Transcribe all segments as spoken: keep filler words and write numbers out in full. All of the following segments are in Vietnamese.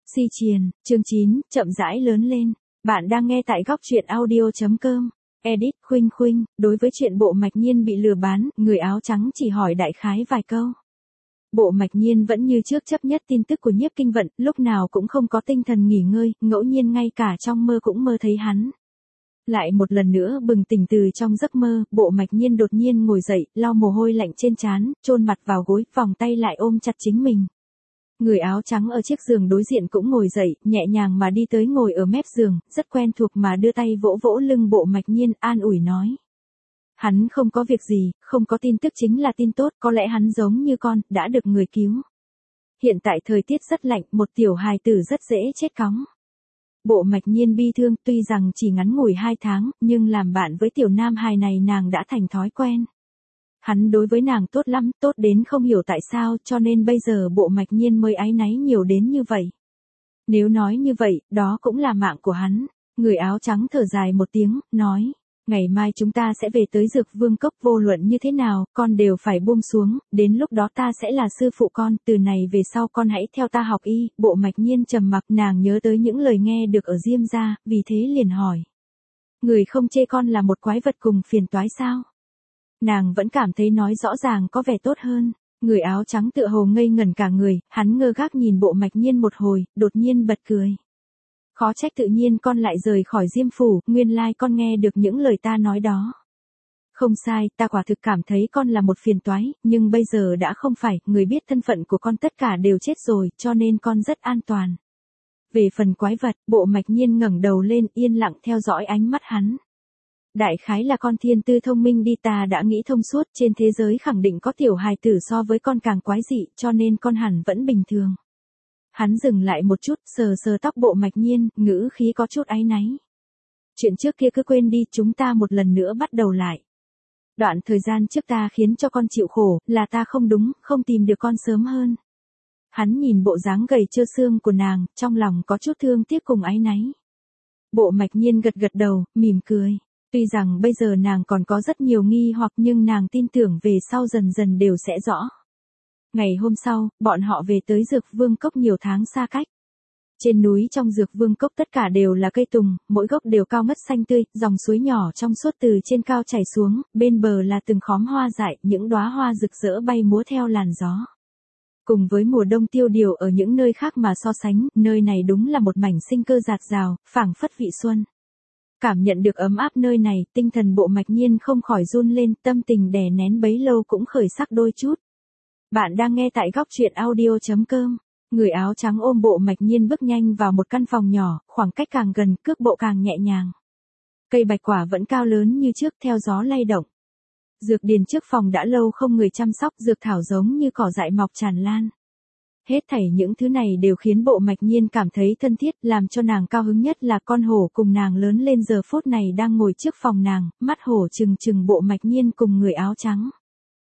Si Triền, chương chín, chậm rãi lớn lên. Bạn đang nghe tại góc truyện audio.com. Edit Khuynh Khuynh, đối với chuyện Bộ Mạch Nhiên bị lừa bán, người áo trắng chỉ hỏi đại khái vài câu. Bộ Mạch Nhiên vẫn như trước chấp nhất tin tức của Nhiếp Kinh Vận, lúc nào cũng không có tinh thần nghỉ ngơi, ngẫu nhiên ngay cả trong mơ cũng mơ thấy hắn. Lại một lần nữa bừng tỉnh từ trong giấc mơ, Bộ Mạch Nhiên đột nhiên ngồi dậy, lau mồ hôi lạnh trên trán, chôn mặt vào gối, vòng tay lại ôm chặt chính mình. Người áo trắng ở chiếc giường đối diện cũng ngồi dậy, nhẹ nhàng mà đi tới ngồi ở mép giường, rất quen thuộc mà đưa tay vỗ vỗ lưng Bộ Mạch Nhiên, an ủi nói. Hắn không có việc gì, không có tin tức chính là tin tốt, có lẽ hắn giống như con, đã được người cứu. Hiện tại thời tiết rất lạnh, một tiểu hài tử rất dễ chết cóng. Bộ Mạch Nhiên bi thương, tuy rằng chỉ ngắn ngủi hai tháng, nhưng làm bạn với tiểu nam hài này nàng đã thành thói quen. Hắn đối với nàng tốt lắm, tốt đến không hiểu tại sao, cho nên bây giờ Bộ Mạch Nhiên mới áy náy nhiều đến như vậy. Nếu nói như vậy, đó cũng là mạng của hắn. Người áo trắng thở dài một tiếng, nói, ngày mai chúng ta sẽ về tới Dược Vương Cốc, vô luận như thế nào, con đều phải buông xuống, đến lúc đó ta sẽ là sư phụ con, từ này về sau con hãy theo ta học y. Bộ Mạch Nhiên trầm mặc, nàng nhớ tới những lời nghe được ở Diêm gia, vì thế liền hỏi. Người không chê con là một quái vật cùng phiền toái sao? Nàng vẫn cảm thấy nói rõ ràng có vẻ tốt hơn. Người áo trắng tựa hồ ngây ngẩn cả người, hắn ngơ ngác nhìn Bộ Mạch Nhiên một hồi, đột nhiên bật cười. Khó trách tự nhiên con lại rời khỏi Diêm phủ, nguyên lai con nghe được những lời ta nói đó. Không sai, ta quả thực cảm thấy con là một phiền toái, nhưng bây giờ đã không phải, người biết thân phận của con tất cả đều chết rồi, cho nên con rất an toàn. Về phần quái vật, Bộ Mạch Nhiên ngẩng đầu lên, yên lặng theo dõi ánh mắt hắn. Đại khái là con thiên tư thông minh đi, ta đã nghĩ thông suốt, trên thế giới khẳng định có tiểu hài tử so với con càng quái dị, cho nên con hẳn vẫn bình thường. Hắn dừng lại một chút, sờ sờ tóc Bộ Mạch Nhiên, ngữ khí có chút áy náy. Chuyện trước kia cứ quên đi, chúng ta một lần nữa bắt đầu lại. Đoạn thời gian trước ta khiến cho con chịu khổ, là ta không đúng, không tìm được con sớm hơn. Hắn nhìn bộ dáng gầy trơ xương của nàng, trong lòng có chút thương tiếc cùng áy náy. Bộ Mạch Nhiên gật gật đầu, mỉm cười. Tuy rằng bây giờ nàng còn có rất nhiều nghi hoặc nhưng nàng tin tưởng về sau dần dần đều sẽ rõ. Ngày hôm sau, bọn họ về tới Dược Vương Cốc nhiều tháng xa cách. Trên núi trong Dược Vương Cốc tất cả đều là cây tùng, mỗi gốc đều cao ngất xanh tươi, dòng suối nhỏ trong suốt từ trên cao chảy xuống, bên bờ là từng khóm hoa dại, những đóa hoa rực rỡ bay múa theo làn gió. Cùng với mùa đông tiêu điều ở những nơi khác mà so sánh, nơi này đúng là một mảnh sinh cơ dạt dào, phảng phất vị xuân. Cảm nhận được ấm áp nơi này, tinh thần Bộ Mạch Nhiên không khỏi run lên, tâm tình đè nén bấy lâu cũng khởi sắc đôi chút. Bạn đang nghe tại góc truyện audio.com. Người áo trắng ôm Bộ Mạch Nhiên bước nhanh vào một căn phòng nhỏ, khoảng cách càng gần, cước bộ càng nhẹ nhàng. Cây bạch quả vẫn cao lớn như trước, theo gió lay động. Dược điền trước phòng đã lâu không người chăm sóc, dược thảo giống như cỏ dại mọc tràn lan. Hết thảy những thứ này đều khiến Bộ Mạch Nhiên cảm thấy thân thiết, làm cho nàng cao hứng nhất là con hổ cùng nàng lớn lên giờ phút này đang ngồi trước phòng nàng, mắt hổ trừng trừng Bộ Mạch Nhiên cùng người áo trắng.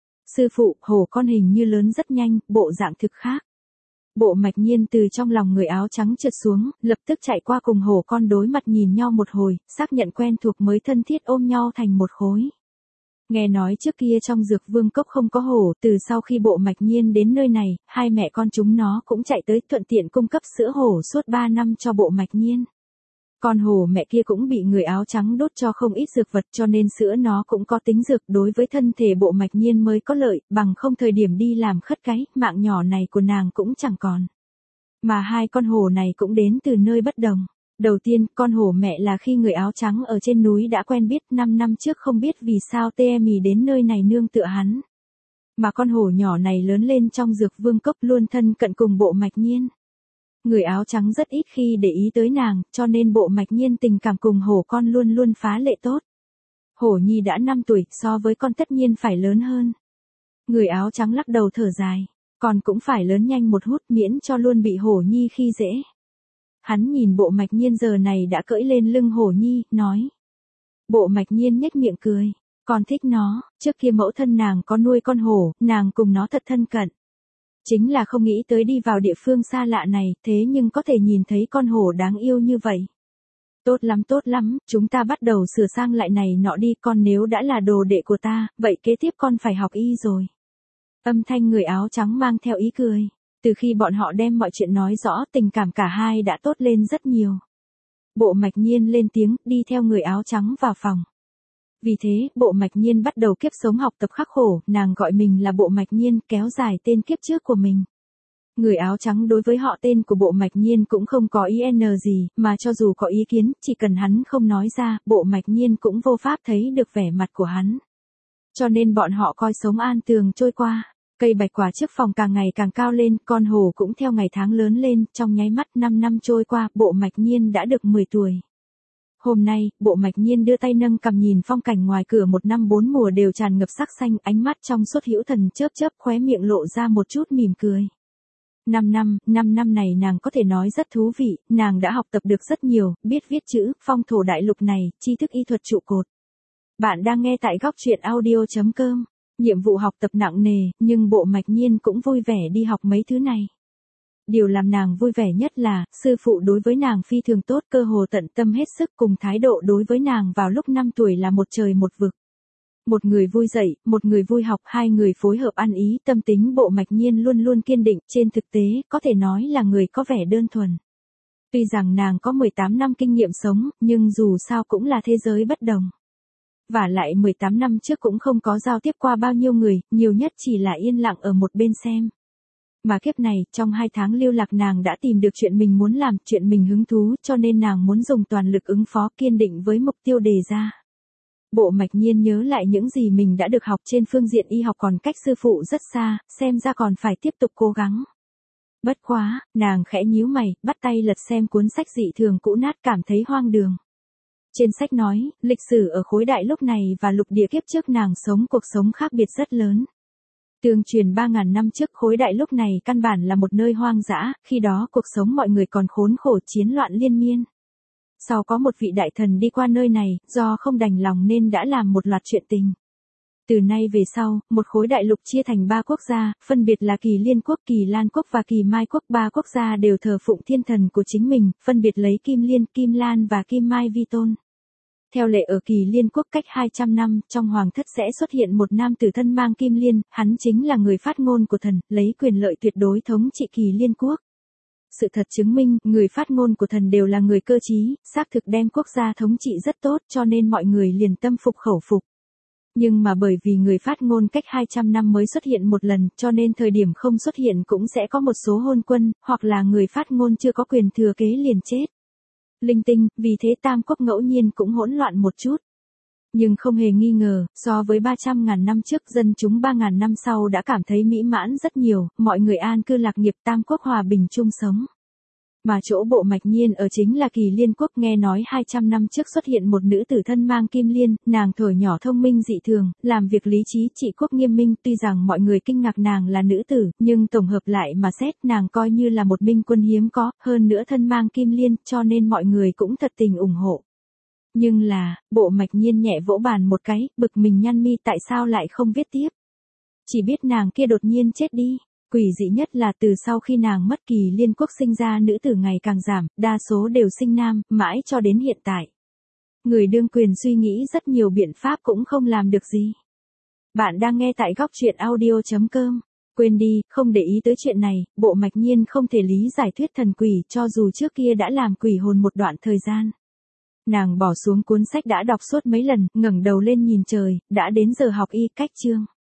Sư phụ, hổ con hình như lớn rất nhanh, bộ dạng thực khác. Bộ Mạch Nhiên từ trong lòng người áo trắng trượt xuống, lập tức chạy qua cùng hổ con đối mặt nhìn nhau một hồi, xác nhận quen thuộc mới thân thiết ôm nhau thành một khối. Nghe nói trước kia trong Dược Vương Cốc không có hổ, từ sau khi Bộ Mạch Nhiên đến nơi này, hai mẹ con chúng nó cũng chạy tới thuận tiện cung cấp sữa hổ suốt ba năm cho Bộ Mạch Nhiên. Con hổ mẹ kia cũng bị người áo trắng đốt cho không ít dược vật cho nên sữa nó cũng có tính dược đối với thân thể Bộ Mạch Nhiên mới có lợi, bằng không thời điểm đi làm khất cái, mạng nhỏ này của nàng cũng chẳng còn. Mà hai con hổ này cũng đến từ nơi bất đồng. Đầu tiên, con hổ mẹ là khi người áo trắng ở trên núi đã quen biết, năm năm trước không biết vì sao tê mì đến nơi này nương tựa hắn. Mà con hổ nhỏ này lớn lên trong Dược Vương Cốc luôn thân cận cùng Bộ Mạch Nhiên. Người áo trắng rất ít khi để ý tới nàng, cho nên Bộ Mạch Nhiên tình cảm cùng hổ con luôn luôn phá lệ tốt. Hổ nhi đã năm tuổi, so với con tất nhiên phải lớn hơn. Người áo trắng lắc đầu thở dài, con cũng phải lớn nhanh một hút miễn cho luôn bị hổ nhi khi dễ. Hắn nhìn Bộ Mạch Nhiên giờ này đã cưỡi lên lưng hổ nhi, nói. Bộ Mạch Nhiên nhếch miệng cười, con thích nó, trước kia mẫu thân nàng có nuôi con hổ, nàng cùng nó thật thân cận. Chính là không nghĩ tới đi vào địa phương xa lạ này, thế nhưng có thể nhìn thấy con hổ đáng yêu như vậy. Tốt lắm tốt lắm, chúng ta bắt đầu sửa sang lại này nọ đi, con nếu đã là đồ đệ của ta, vậy kế tiếp con phải học y rồi. Âm thanh người áo trắng mang theo ý cười. Từ khi bọn họ đem mọi chuyện nói rõ, tình cảm cả hai đã tốt lên rất nhiều. Bộ Mạch Nhiên lên tiếng, đi theo người áo trắng vào phòng. Vì thế, Bộ Mạch Nhiên bắt đầu kiếp sống học tập khắc khổ, nàng gọi mình là Bộ Mạch Nhiên, kéo dài tên kiếp trước của mình. Người áo trắng đối với họ tên của Bộ Mạch Nhiên cũng không có ý n gì, mà cho dù có ý kiến, chỉ cần hắn không nói ra, Bộ Mạch Nhiên cũng vô pháp thấy được vẻ mặt của hắn. Cho nên bọn họ coi sống an tường trôi qua. Cây bạch quả trước phòng càng ngày càng cao lên, con hồ cũng theo ngày tháng lớn lên, trong nháy mắt năm năm trôi qua, Bộ Mạch Nhiên đã được mười tuổi. Hôm nay, Bộ Mạch Nhiên đưa tay nâng cằm nhìn phong cảnh ngoài cửa một năm bốn mùa đều tràn ngập sắc xanh, ánh mắt trong suốt hữu thần chớp chớp, khóe miệng lộ ra một chút mỉm cười. Năm năm, năm năm này nàng có thể nói rất thú vị, nàng đã học tập được rất nhiều, biết viết chữ, phong thổ đại lục này, tri thức y thuật trụ cột. Bạn đang nghe tại góc truyện audio chấm com. Nhiệm vụ học tập nặng nề, nhưng Bộ Mạch Nhiên cũng vui vẻ đi học mấy thứ này. Điều làm nàng vui vẻ nhất là, sư phụ đối với nàng phi thường tốt, cơ hồ tận tâm hết sức, cùng thái độ đối với nàng vào lúc năm tuổi là một trời một vực. Một người vui dạy, một người vui học, hai người phối hợp ăn ý, tâm tính Bộ Mạch Nhiên luôn luôn kiên định, trên thực tế, có thể nói là người có vẻ đơn thuần. Tuy rằng nàng có mười tám năm kinh nghiệm sống, nhưng dù sao cũng là thế giới bất đồng. Và lại mười tám năm trước cũng không có giao tiếp qua bao nhiêu người, nhiều nhất chỉ là yên lặng ở một bên xem. Mà kiếp này, trong hai tháng lưu lạc nàng đã tìm được chuyện mình muốn làm, chuyện mình hứng thú, cho nên nàng muốn dùng toàn lực ứng phó, kiên định với mục tiêu đề ra. Bộ Mạch Nhiên nhớ lại những gì mình đã được học trên phương diện y học còn cách sư phụ rất xa, xem ra còn phải tiếp tục cố gắng. Bất quá, nàng khẽ nhíu mày, bắt tay lật xem cuốn sách dị thường cũ nát, cảm thấy hoang đường. Trên sách nói, lịch sử ở khối đại lúc này và lục địa kiếp trước nàng sống cuộc sống khác biệt rất lớn. Tương truyền ba ngàn năm trước khối đại lúc này căn bản là một nơi hoang dã, khi đó cuộc sống mọi người còn khốn khổ chiến loạn liên miên. Sau có một vị đại thần đi qua nơi này, do không đành lòng nên đã làm một loạt chuyện tình. Từ nay về sau, một khối đại lục chia thành ba quốc gia, phân biệt là Kỳ Liên quốc, Kỳ Lan quốc và Kỳ Mai quốc. Ba quốc gia đều thờ phụng thiên thần của chính mình, phân biệt lấy Kim Liên, Kim Lan và Kim Mai vi tôn. Theo lệ ở Kỳ Liên quốc cách hai trăm năm, trong hoàng thất sẽ xuất hiện một nam tử thân mang kim liên, hắn chính là người phát ngôn của thần, lấy quyền lợi tuyệt đối thống trị Kỳ Liên quốc. Sự thật chứng minh, người phát ngôn của thần đều là người cơ trí, xác thực đem quốc gia thống trị rất tốt, cho nên mọi người liền tâm phục khẩu phục. Nhưng mà bởi vì người phát ngôn cách hai trăm năm mới xuất hiện một lần, cho nên thời điểm không xuất hiện cũng sẽ có một số hôn quân, hoặc là người phát ngôn chưa có quyền thừa kế liền chết. Linh tinh, vì thế tam quốc ngẫu nhiên cũng hỗn loạn một chút. Nhưng không hề nghi ngờ, so với ba trăm ngàn năm trước, dân chúng ba ngàn năm sau đã cảm thấy mỹ mãn rất nhiều, mọi người an cư lạc nghiệp, tam quốc hòa bình chung sống. Mà chỗ Bộ Mạch Nhiên ở chính là Kỳ Liên quốc, nghe nói hai trăm năm trước xuất hiện một nữ tử thân mang kim liên, nàng thổi nhỏ thông minh dị thường, làm việc lý trí trị quốc nghiêm minh, tuy rằng mọi người kinh ngạc nàng là nữ tử, nhưng tổng hợp lại mà xét nàng coi như là một minh quân hiếm có, hơn nữa thân mang kim liên, cho nên mọi người cũng thật tình ủng hộ. Nhưng là, Bộ Mạch Nhiên nhẹ vỗ bàn một cái, bực mình nhăn mi tại sao lại không viết tiếp. Chỉ biết nàng kia đột nhiên chết đi. Quỷ dị nhất là từ sau khi nàng mất, Kỳ Liên quốc sinh ra nữ tử ngày càng giảm, đa số đều sinh nam, mãi cho đến hiện tại. Người đương quyền suy nghĩ rất nhiều biện pháp cũng không làm được gì. Bạn đang nghe tại góc truyện audio chấm com. Quên đi, không để ý tới chuyện này, Bộ Mạch Nhiên không thể lý giải thuyết thần quỷ, cho dù trước kia đã làm quỷ hồn một đoạn thời gian. Nàng bỏ xuống cuốn sách đã đọc suốt mấy lần, ngẩng đầu lên nhìn trời, đã đến giờ học y, cách chương.